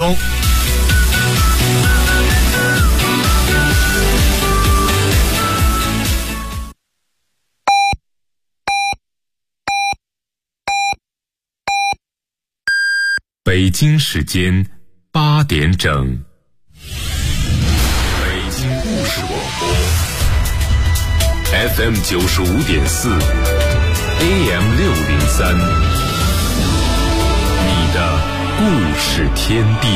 风。 北京时间8点整，北京故事广播 FM 95.4 AM 603，你的故事天地。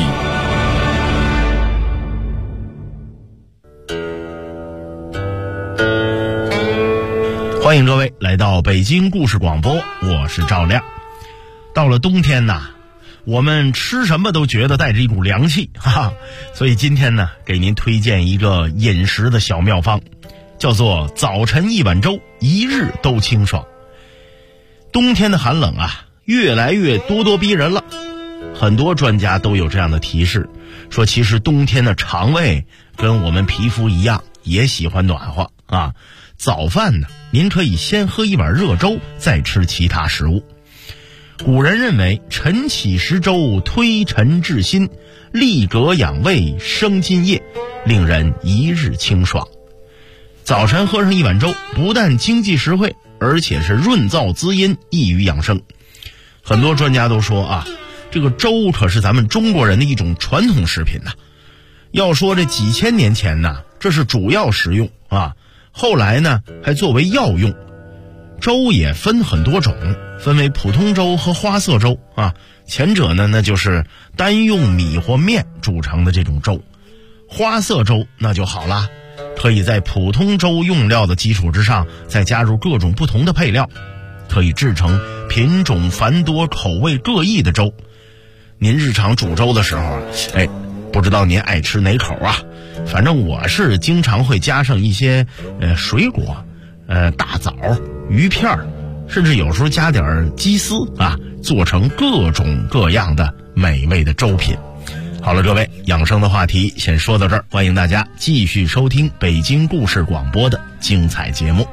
欢迎各位来到北京故事广播，我是赵亮。到了冬天呐，我们吃什么都觉得带着一股凉气，所以今天呢，给您推荐一个饮食的小妙方，叫做早晨一碗粥，一日都清爽。冬天的寒冷啊，越来越咄咄逼人了。很多专家都有这样的提示，说其实冬天的肠胃跟我们皮肤一样，也喜欢暖和啊。早饭呢，您可以先喝一碗热粥，再吃其他食物。古人认为晨起食粥，推陈治心，利膈养胃，生津液，令人一日清爽。早晨喝上一碗粥，不但经济实惠，而且是润燥滋阴，益于养生。很多专家都说啊，这个粥可是咱们中国人的一种传统食品呐。要说这几千年前呢，这是主要食用啊，后来呢还作为药用。粥也分很多种，分为普通粥和花色粥啊。前者呢，那就是单用米或面煮成的这种粥。花色粥那就好啦，可以在普通粥用料的基础之上，再加入各种不同的配料，可以制成品种繁多、口味各异的粥。您日常煮粥的时候，不知道您爱吃哪口啊？反正我是经常会加上一些水果，大枣、鱼片，甚至有时候加点鸡丝啊，做成各种各样的美味的粥品。好了，各位，养生的话题先说到这儿，欢迎大家继续收听北京故事广播的精彩节目。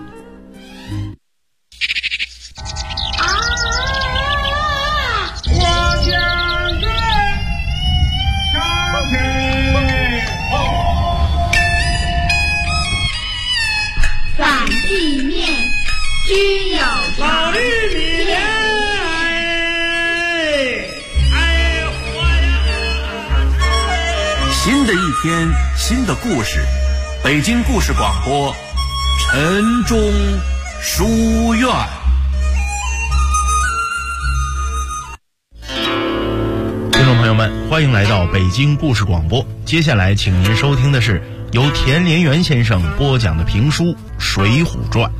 居有常， 新的一天，新的故事，北京故事广播，晨钟书院。 听众朋友们，欢迎来到北京故事广播。接下来，请您收听的是由田连元先生播讲的评书《水浒传》。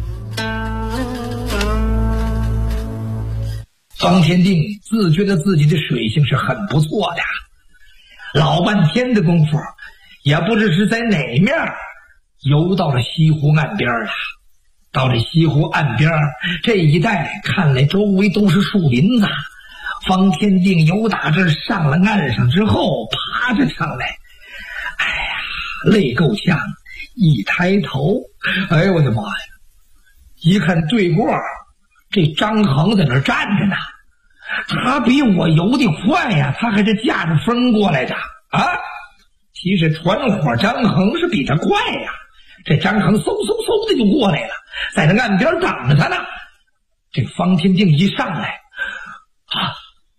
方天定自觉得自己的水性是很不错的，老半天的功夫，也不知是在哪面游到了西湖岸边了。到了西湖岸边这一带，看来周围都是树林子。方天定游打这上了岸上之后，爬着上来，累够呛。一抬头，哎呦我的妈呀！一看对过这张衡在那站着呢，他比我游得快呀，他还是驾着风过来的啊！其实传火张衡是比他快呀，这张衡嗖嗖嗖的就过来了，在那岸边等着他呢。这方天定一上来啊，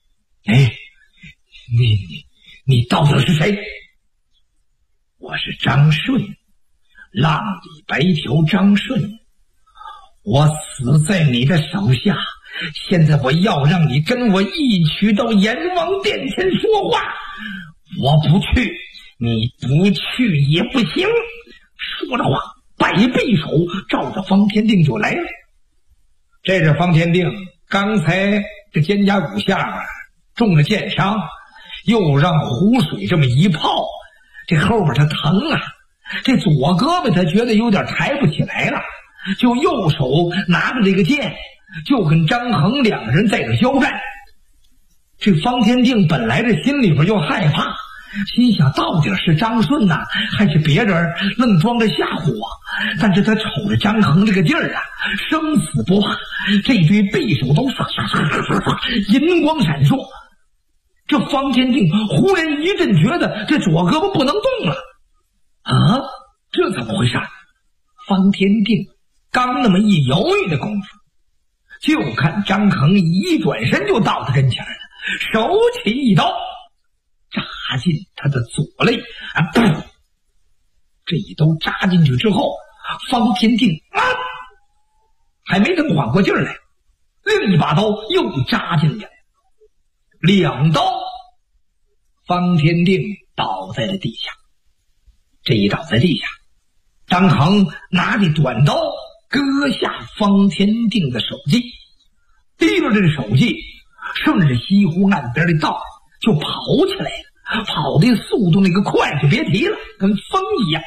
你到底是谁？我是张顺，浪里白条张顺。我死在你的手下，现在我要让你跟我一起到阎王殿前说话。我不去，你不去也不行。说着话，摆臂手照着方天定就来了。这是方天定刚才这肩胛骨下中了箭伤，又让湖水这么一泡，这后边他疼啊，这左胳膊他觉得有点抬不起来了，就右手拿着这个剑，就跟张衡两个人在这交战。这方天定本来这心里边又害怕，心想到底是张顺呐，还是别人愣装着吓唬我？但是他瞅着张衡这个劲儿啊，生死不怕，这对匕首都唰唰唰唰唰，银光闪烁。 这方天定忽然一阵觉得这左胳膊不能动了。啊，这怎么回事？方天定刚那么一犹豫的功夫，就看张衡一转身就到他跟前了，手起一刀扎进他的左肋。噗！这一刀扎进去之后，方天定还没等缓过劲儿来，另一把刀又扎进去了。两刀，方天定倒在了地下。这一倒在地下，张衡拿着短刀割下方天定的手技，提着这手技顺着西湖岸边的道就跑起来了，跑的速度那个快就别提了，跟风一样。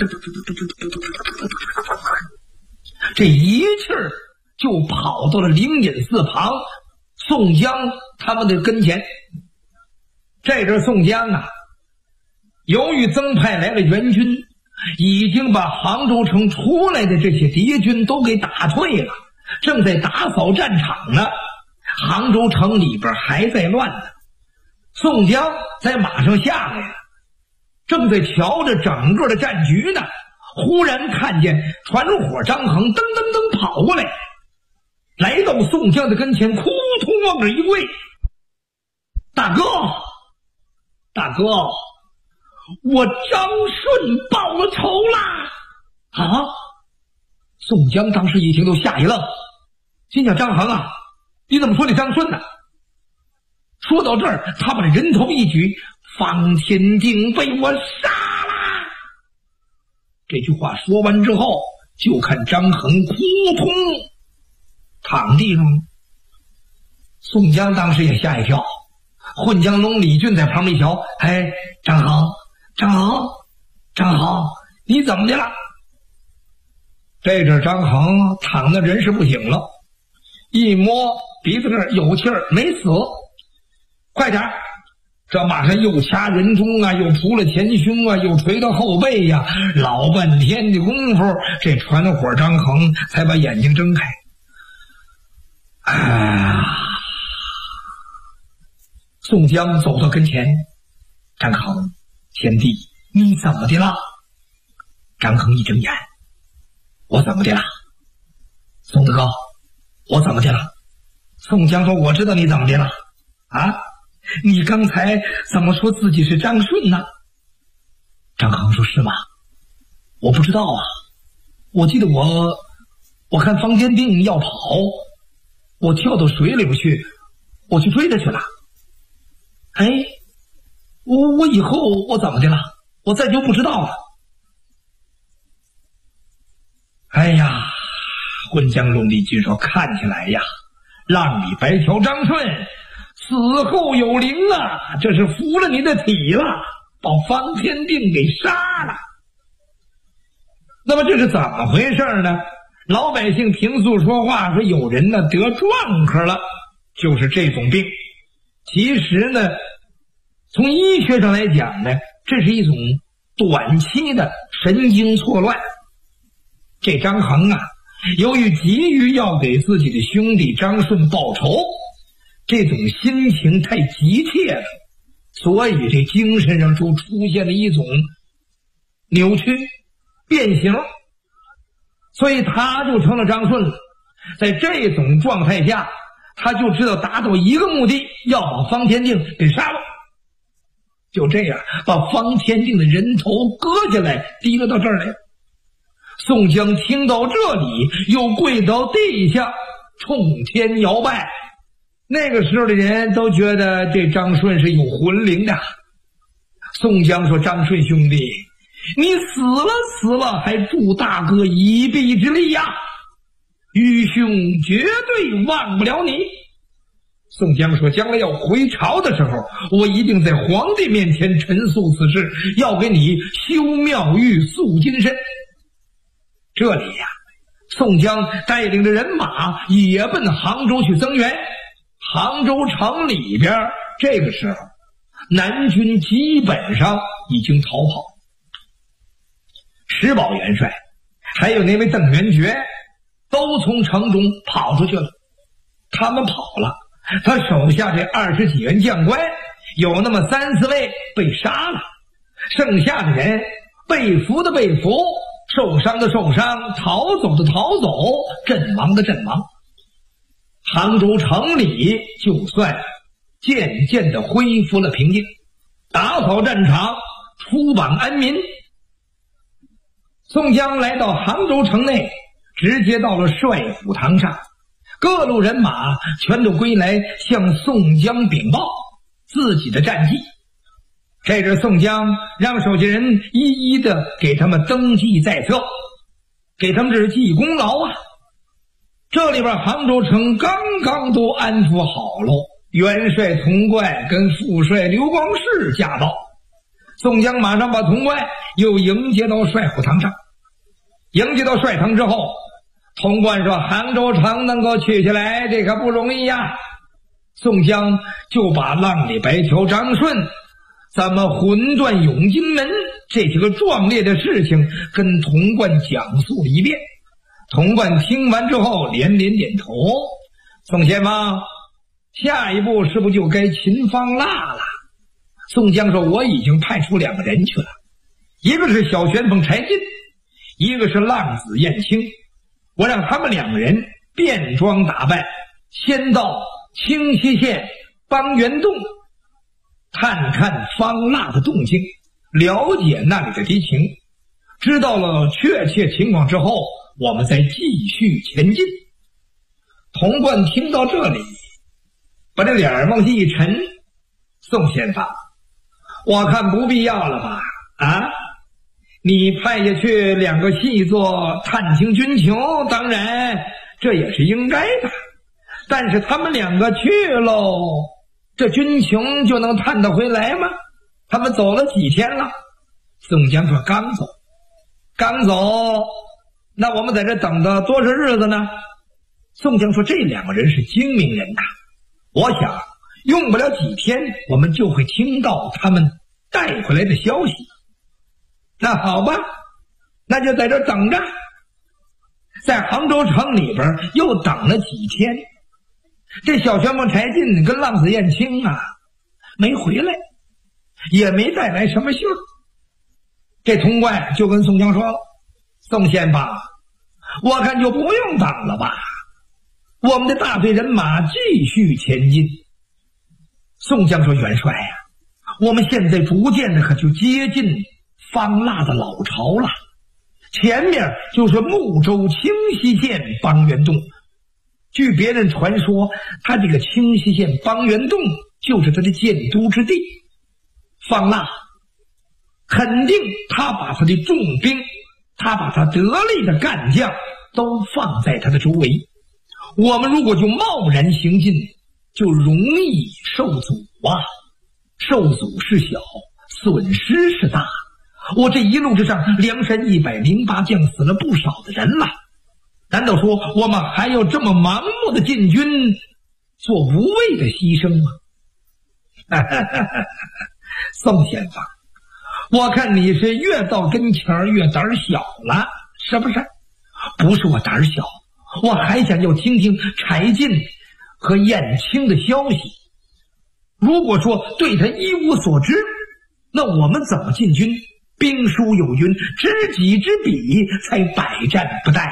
这一气儿就跑到了灵隐寺旁宋江他们的跟前。这阵宋江啊，由于曾派来了援军，已经把杭州城出来的这些敌军都给打退了，正在打扫战场呢。杭州城里边还在乱呢。宋江在马上下来了，正在瞧着整个的战局呢，忽然看见传火张衡噔噔噔跑过来，来到宋江的跟前，扑通往这一跪：“大哥，大哥，我张顺报了仇啦！”啊！宋江当时一听都吓一愣，心想：张衡啊，你怎么说你张顺呢？说到这儿，他把人头一举：“方天定被我杀了！”这句话说完之后，就看张衡扑通躺地上了。宋江当时也吓一跳，混江龙李俊在旁边一瞧：“哎，张衡，张衡，张衡，你怎么的了？”这阵张衡躺的人是不醒了，一摸鼻子这儿有气儿，没死。快点，这马上又掐人中啊，又扑了前胸啊，又捶到后背呀，老半天的功夫，这传火张衡才把眼睛睁开。宋江走到跟前：“张衡，贤弟，你怎么的了？”张衡一睁眼：“我怎么的了？宋大哥，我怎么的了？”宋江说：“我知道你怎么的了啊！你刚才怎么说自己是张顺呢？”张衡说：“是吗？我不知道啊，我记得我看方天定要跑，我跳到水里边去，我去追他去了。哎，我以后我怎么的了？我再就不知道了。”哎呀，混江龙李俊说：“看起来呀，浪里白条张顺死后有灵啊，这是服了你的体了，把方天定给杀了。”那么这是怎么回事呢？老百姓平素说话说，有人呢得壮克了，就是这种病。其实呢，从医学上来讲呢，这是一种短期的神经错乱。这张衡啊，由于急于要给自己的兄弟张顺报仇，这种心情太急切了，所以这精神上就出现了一种扭曲变形，所以他就成了张顺了。在这种状态下，他就知道达到一个目的，要把方天定给杀了。就这样把方天定的人头割下来，提了到这儿来。宋江听到这里，又跪到地下冲天摇拜。那个时候的人都觉得这张顺是有魂灵的。宋江说：“张顺兄弟，你死了还助大哥一臂之力呀，愚兄绝对忘不了你。”宋江说：“将来要回朝的时候，我一定在皇帝面前陈述此事，要给你修庙宇塑金身。”这里呀，宋江带领着人马也奔杭州去增援。杭州城里边，这个时候南军基本上已经逃跑，石宝元帅还有那位邓元觉都从城中跑出去了。他们跑了，他手下这20几员将官有那么3、4位被杀了，剩下的人被俘的被俘，受伤的受伤，逃走的逃走，阵亡的阵亡。杭州城里就算渐渐地恢复了平静，打扫战场，出榜安民。宋江来到杭州城内，直接到了帅府堂上，各路人马全都归来向宋江禀报自己的战绩。这时宋江让手下人一一的给他们登记在册，给他们这是记功劳啊。这里边杭州城刚刚都安抚好喽，元帅童贯跟副帅刘光世驾到，宋江马上把童贯又迎接到帅府堂上。迎接到帅堂之后，童贯说杭州城能够取下来，这可不容易呀。宋江就把浪里白条张顺咱们魂断永金门这几个壮烈的事情跟童贯讲述了一遍。童贯听完之后连连点头，宋先锋，下一步是不是就该擒方腊了？宋江说我已经派出2个人去了，一个是小旋风柴进，一个是浪子燕青，我让他们2个人变装打扮，先到清溪县邦源洞探看方腊的动静，了解那里的敌情，知道了确切情况之后，我们再继续前进。童贯听到这里，把这脸往下一沉，宋先锋，我看不必要了吧？啊，你派下去2个细作探听军情，当然这也是应该的，但是他们2个去喽，这军情就能探得回来吗？他们走了几天了？宋江说刚走。刚走，那我们在这等的多少日子呢？宋江说这2个人是精明人呐，我想用不了几天，我们就会听到他们带回来的消息。那好吧，那就在这等着。在杭州城里边又等了几天，这小旋风柴进跟浪子燕青啊没回来，也没带来什么信儿。这童贯就跟宋江说了，宋先锋，我看就不用等了吧，我们的大队人马继续前进。宋江说元帅呀，我们现在逐渐的可就接近方腊的老巢了，前面就是睦州清溪县邦源洞，据别人传说，他这个清溪县邦源洞就是他的建都之地。方腊肯定他把他的重兵，他把他得力的干将都放在他的周围，我们如果就贸然行进，就容易受阻啊，受阻是小，损失是大。我这一路之上，梁山108将死了不少的人了，难道说我们还要这么盲目的进军，做无谓的牺牲吗？宋先锋，我看你是越到跟前越胆小了，是不是？不是我胆小，我还想要听听柴进和燕青的消息。如果说对他一无所知，那我们怎么进军？兵书有云，知己知彼，才百战不殆。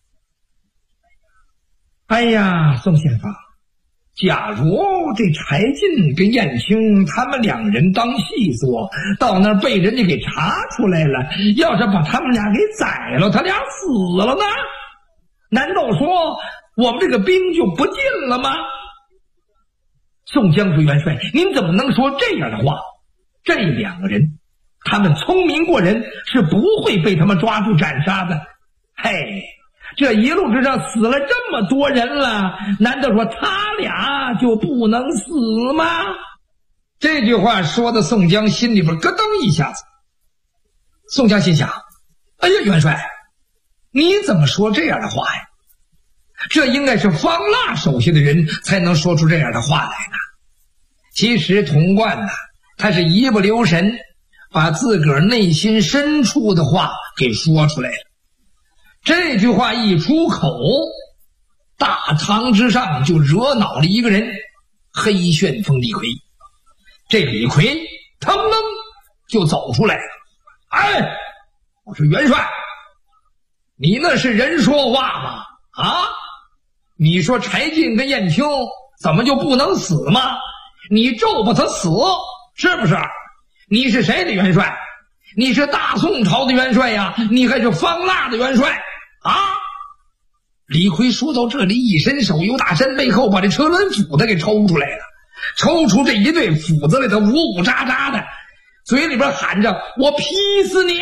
哎呀，宋先锋，假如这柴进跟燕青他们2人当细作，到那儿被人家给查出来了，要是把他们俩给宰了，他俩死了呢？难道说我们这个兵就不进了吗？宋江说元帅，您怎么能说这样的话？这2个人他们聪明过人，是不会被他们抓住斩杀的。嘿，这一路之上死了这么多人了，难道说他俩就不能死吗？这句话说的宋江心里边咯噔一下子。宋江心想，哎呀元帅，你怎么说这样的话呀？这应该是方腊手下的人才能说出这样的话来呢。其实童贯呢，他是一不留神把自个儿内心深处的话给说出来了。这句话一出口，大堂之上就惹恼了一个人，黑旋风李逵。 这李逵腾楞就走出来了。哎，我说元帅，你那是人说话吗？啊，你说柴进跟燕青怎么就不能死吗？你咒不他死是不是？你是谁的元帅？你是大宋朝的元帅呀，你还是方腊的元帅啊？李逵说到这里，一伸手由大山背后把这车轮斧子给抽出来了，抽出这一对斧子来，他呜呜喳喳的，嘴里边喊着我劈死你。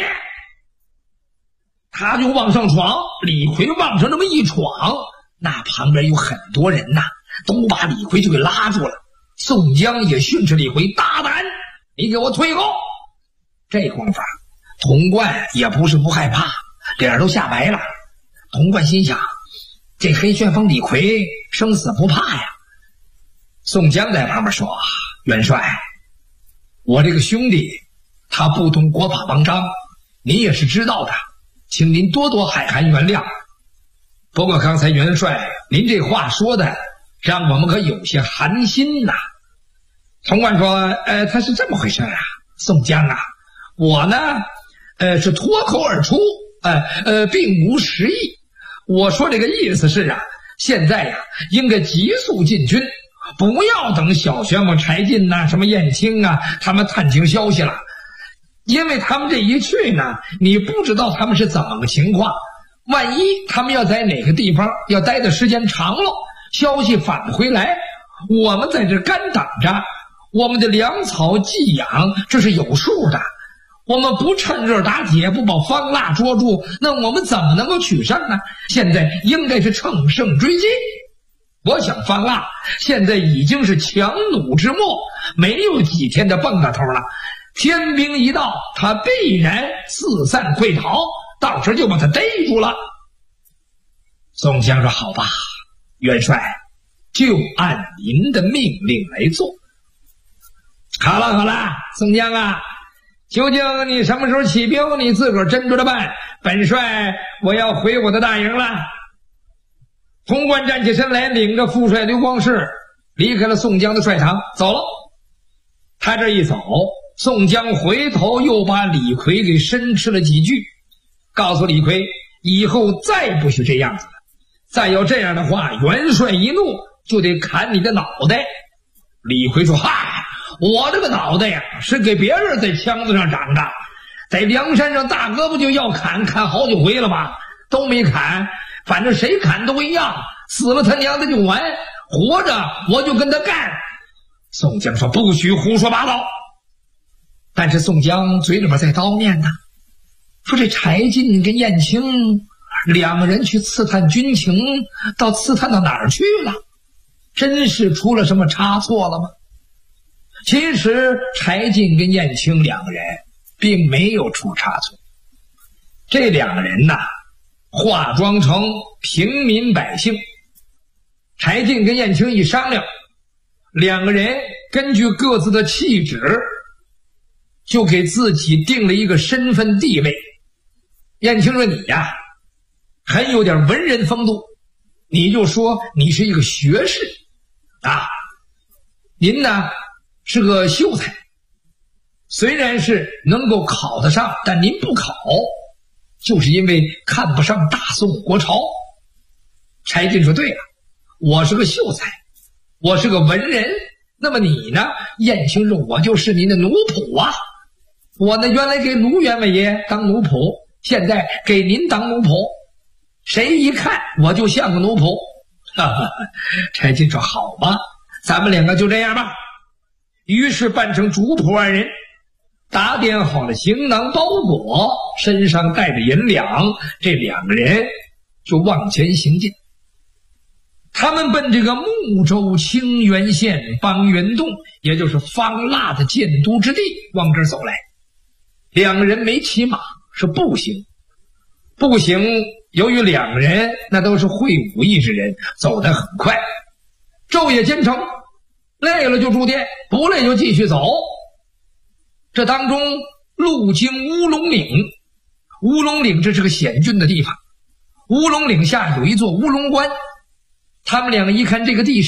他就往上闯，李逵往上这么一闯，那旁边有很多人呐，都把李逵就给拉住了。宋江也训斥李逵，大胆，你给我退后。这功夫童贯也不是不害怕，脸都吓白了。童贯心想，这黑旋风李逵生死不怕呀。宋江在旁边说，元帅，我这个兄弟他不懂国法王章，您也是知道的，请您多多海涵原谅。不过刚才元帅您这话说的让我们可有些寒心呐。童贯说，他是这么回事啊，宋江啊，我呢是脱口而出，并无实意。我说这个意思是啊，现在呀应该急速进军，不要等小旋风柴进呐、什么燕青啊他们探听消息了。因为他们这一去呢，你不知道他们是怎么个情况，万一他们要在哪个地方要待的时间长了，消息返回来，我们在这干等着，我们的粮草寄养这是有数的，我们不趁热打铁，不把方腊捉住，那我们怎么能够取胜呢？现在应该是乘胜追击。我想方腊现在已经是强弩之末，没有几天的蹦跶头了，天兵一到，他必然四散溃逃，到时就把他逮住了。宋江说，好吧，元帅就按您的命令来做。好了好了，宋江啊，究竟你什么时候起兵，你自个儿斟酌着办，本帅我要回我的大营了。童贯站起身来，领着副帅刘光世离开了宋江的帅场，走了。他这一走，宋江回头又把李逵给申斥了几句，告诉李逵以后再不许这样子了，再要这样的话，元帅一怒就得砍你的脑袋。李逵说，嗨，我这个脑袋呀是给别人在枪子上长的，在梁山上大哥不就要砍好几回了吧，都没砍，反正谁砍都一样，死了他娘的就完，活着我就跟他干。宋江说，不许胡说八道。但是宋江嘴里边在叨念呢，说这柴进跟燕青两个人去刺探军情，到刺探到哪儿去了？真是出了什么差错了吗？其实柴进跟燕青两个人并没有出差错，这两个人呐，化妆成平民百姓。柴进跟燕青一商量，两个人根据各自的气质，就给自己定了一个身份地位。燕青说，你呀很有点文人风度，你就说你是一个学士啊，您呢是个秀才，虽然是能够考得上，但您不考就是因为看不上大宋国朝。柴进说，对了，我是个秀才，我是个文人，那么你呢？燕青说，我就是您的奴仆啊，我呢原来给卢员外爷当奴仆，现在给您当奴仆，谁一看我就像个奴仆。柴进说，好吧，咱们两个就这样吧。于是扮成主仆二人，打点好了行囊包裹，身上带着银两，这两个人就往前行进。他们奔这个睦州清源县方圆洞，也就是方腊的建都之地往这儿走来。两个人没骑马，是步行。步行由于两个人那都是会武艺之人，走得很快，昼夜兼程，累了就住店，不累就继续走。这当中路经乌龙岭，乌龙岭这是个险峻的地方，乌龙岭下有一座乌龙关。他们两个一看这个地势，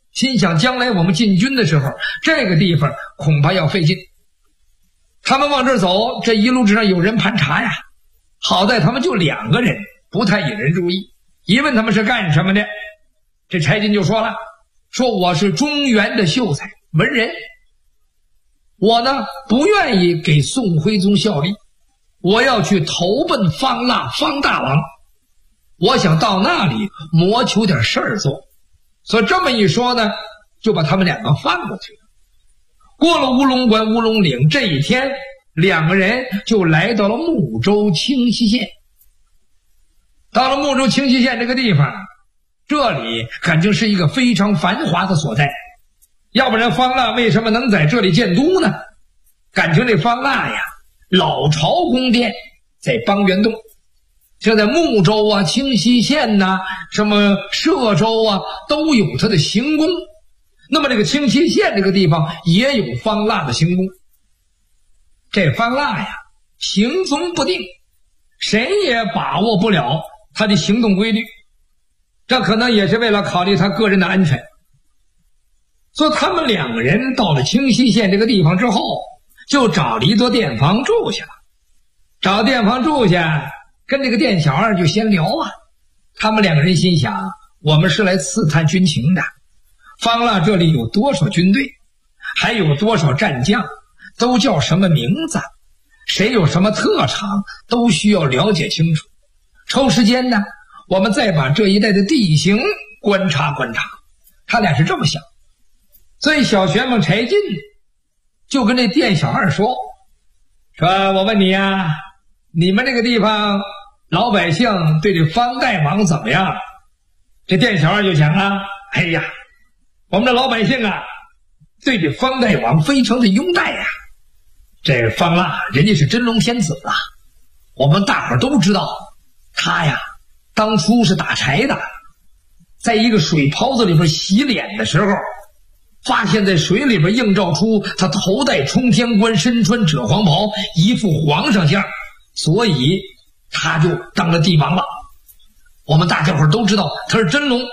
心想将来我们进军的时候，这个地方恐怕要费劲。他们往这儿走，这一路之上有人盘查呀，好在他们就2个人，不太引人注意。一问他们是干什么的，这柴进就说了，说我是中原的秀才文人，我呢不愿意给宋徽宗效力，我要去投奔方腊方大王，我想到那里谋求点事儿做。所以这么一说呢，就把他们2个放过去了。过了乌龙关乌龙岭，这一天2个人就来到了睦州清溪县。到了睦州清溪县这个地方，这里肯定是一个非常繁华的所在，要不然方腊为什么能在这里建都呢？感情这方腊呀，老巢宫殿在邦元洞，就在睦州啊、清溪县呐、什么歙州啊，都有他的行宫。那么这个清溪县这个地方也有方腊的行宫。这方腊呀，行踪不定，谁也把握不了他的行动规律，这可能也是为了考虑他个人的安全。所以他们2个人到了清溪县这个地方之后，就找了一座店房住下了。找店房住下，跟这个店小二就闲聊啊。他们2个人心想，我们是来刺探军情的，方腊这里有多少军队，还有多少战将，都叫什么名字，谁有什么特长，都需要了解清楚。抽时间呢，我们再把这一带的地形观察观察。他俩是这么想。所以小旋风柴进就跟这店小二说，我问你呀，你们这个地方老百姓对这方大王怎么样？这店小二就讲啊，哎呀，我们的老百姓啊，对这方大王非常的拥戴呀。这方腊人家是真龙天子啊，我们大伙都知道，他呀当初是打柴的，在一个水泡子里边洗脸的时候，发现在水里边映照出他头戴冲天冠，身穿赭黄袍，一副皇上相，所以他就当了帝王了。我们大家伙都知道他是真龙。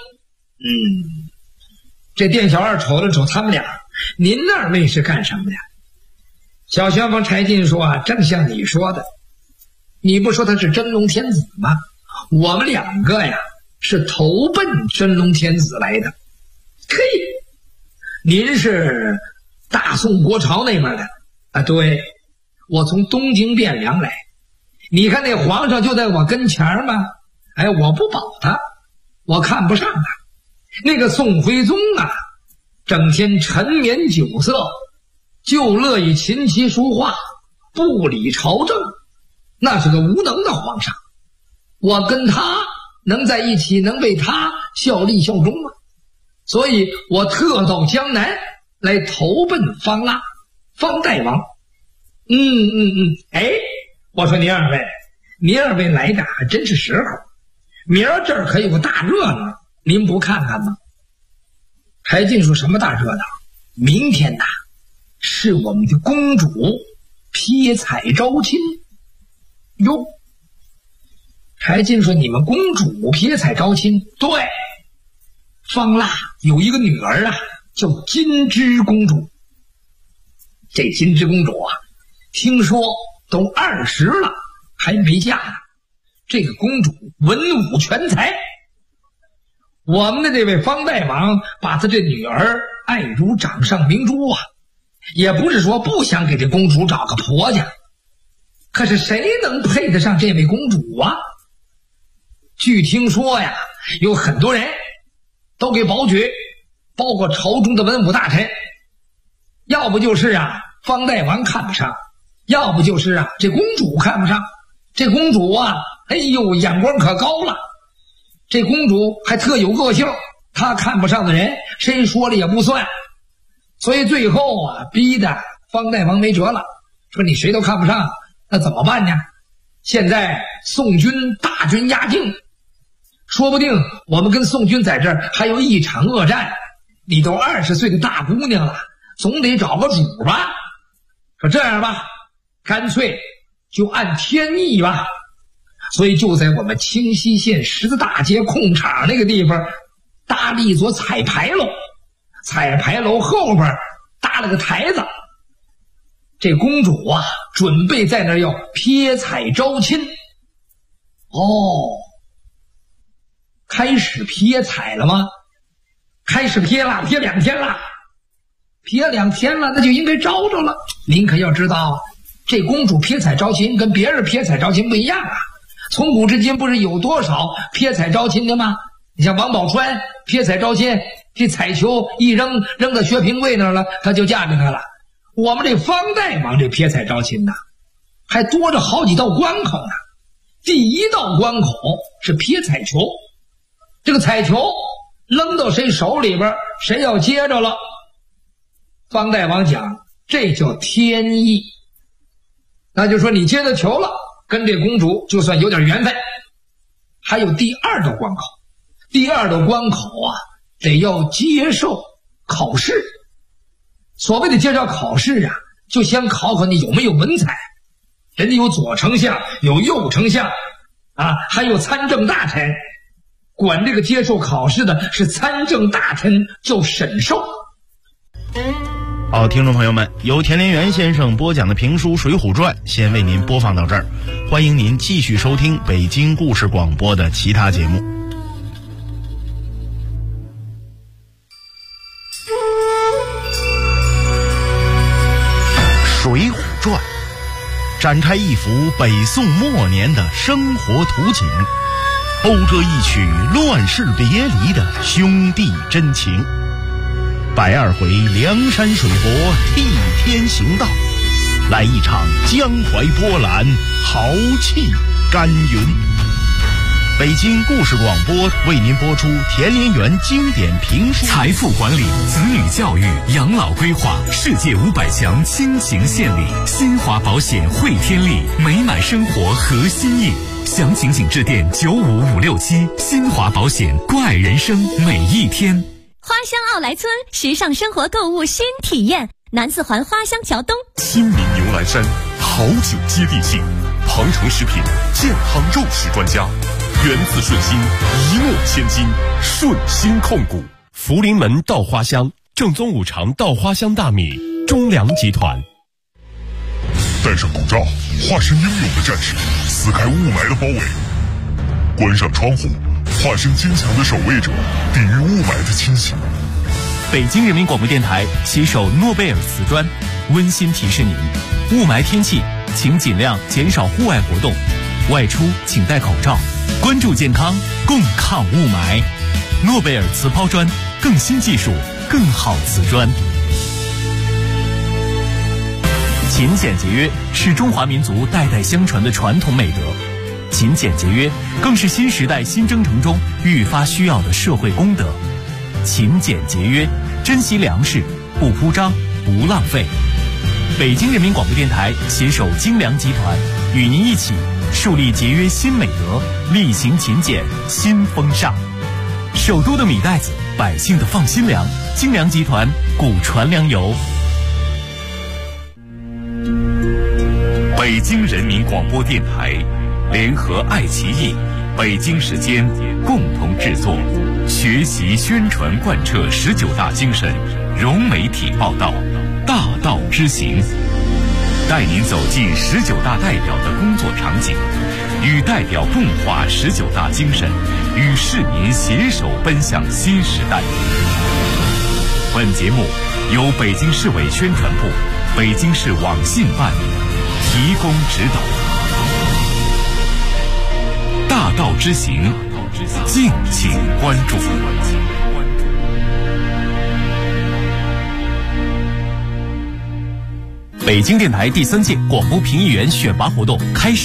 这店小二瞅了瞅他们俩，您2位是干什么的？小旋风柴进说啊，正像你说的，你不说他是真龙天子吗？我们2个呀是投奔真龙天子来的。嘿，您是大宋国朝那边的啊？对，我从东京汴梁来。你看那皇上就在我跟前吗？哎，我不保他，我看不上他。那个宋徽宗啊，整天沉湎酒色，就乐意琴棋书画，不理朝政，那是个无能的皇上。我跟他能在一起，能为他效力效忠吗？所以我特到江南来投奔方腊方大王。哎，我说您2位来的还真是时候，明儿这儿可有个大热闹，您不看看吗？柴进说，什么大热闹？明天呐，是我们的公主撇彩招亲。哟，柴进说，你们公主撇彩招亲？对，方腊有一个女儿啊，叫金枝公主。这金枝公主啊，听说都20了还没嫁呢。这个公主文武全才，我们的这位方大王把她这女儿爱如掌上明珠啊，也不是说不想给这公主找个婆家，可是谁能配得上这位公主啊？据听说呀，有很多人都给保举，包括朝中的文武大臣，要不就是啊方大王看不上，要不就是啊这公主看不上。这公主啊，哎呦，眼光可高了，这公主还特有个性，她看不上的人谁说了也不算。所以最后啊，逼得方大王没辙了，说你谁都看不上，那怎么办呢？现在宋军大军压境，说不定我们跟宋军在这儿还有一场恶战，你都20岁的大姑娘了，总得找个主吧。说这样吧，干脆就按天意吧。所以就在我们清溪县十字大街空场那个地方搭了一座彩牌楼， 彩牌楼后边搭了个台子，这公主啊准备在那儿要撇彩招亲。开始撇彩了吗？开始撇了，撇2天了，撇2天了，那就应该招着了。您可要知道，这公主撇彩招亲跟别人撇彩招亲不一样啊。从古至今不是有多少撇彩招亲的吗？你像王宝钏撇彩招亲，这彩球一扔到薛平贵那儿了，他就嫁给他了。我们这方大王这撇彩招亲呢，还多着好几道关口呢。第一道关口是撇彩球，这个彩球扔到谁手里边，谁要接着了，方大王讲这叫天意，那就说你接着球了，跟这公主就算有点缘分。还有第二道关口，第二道关口啊，得要接受考试。所谓的接受考试啊，就先考考你有没有文采。人家有左丞相，有右丞相啊，还有参政大臣，管这个接受考试的是参政大臣，叫审授。 好，听众朋友们，由田连元先生播讲的评书《水浒传》先为您播放到这儿，欢迎您继续收听北京故事广播的其他节目。《水浒传》展开一幅北宋末年的生活图景，讴歌一曲乱世别离的兄弟真情。120回梁山水泊替天行道，来一场江淮波澜，豪气干云。北京故事广播为您播出田连元经典评书。 财富管理、子女教育、养老规划，世界500强亲情献礼，新华保险汇天利，美满生活核心意。详情请致电95567，新华保险，关爱人生每一天。 花乡奥莱村时尚生活购物新体验，南四环花乡桥东。 亲民牛栏山，好酒接地气，庞城食品健康肉食专家，源自顺心，一诺千金，顺心控股。福临门稻花香，正宗五常稻花香大米，中粮集团。 戴上口罩，化身英勇的战士，撕开雾霾的包围；关上窗户，化身坚强的守卫者，抵御雾霾的侵袭。 北京人民广播电台携手诺贝尔瓷砖，温馨提示您：雾霾天气，请尽量减少户外活动，外出请戴口罩，关注健康，共抗雾霾。诺贝尔瓷抛砖，更新技术，更好瓷砖。勤俭节约是中华民族代代相传的传统美德，勤俭节约更是新时代新征程中愈发需要的社会公德。勤俭节约，珍惜粮食，不铺张，不浪费。北京人民广播电台携手精粮集团，与您一起树立节约新美德，厉行勤俭新风尚。首都的米袋子，百姓的放心粮，精粮集团古传粮油。 北京人民广播电台联合爱奇艺、北京时间共同制作，学习宣传贯彻19大精神，融媒体报道，大道之行，带您走进19大代表的工作场景，与代表共话19大精神，与市民携手奔向新时代。本节目由北京市委宣传部、北京市网信办提供指导。大道之行，敬请关注。 北京电台第3届广播评议员选拔活动开始。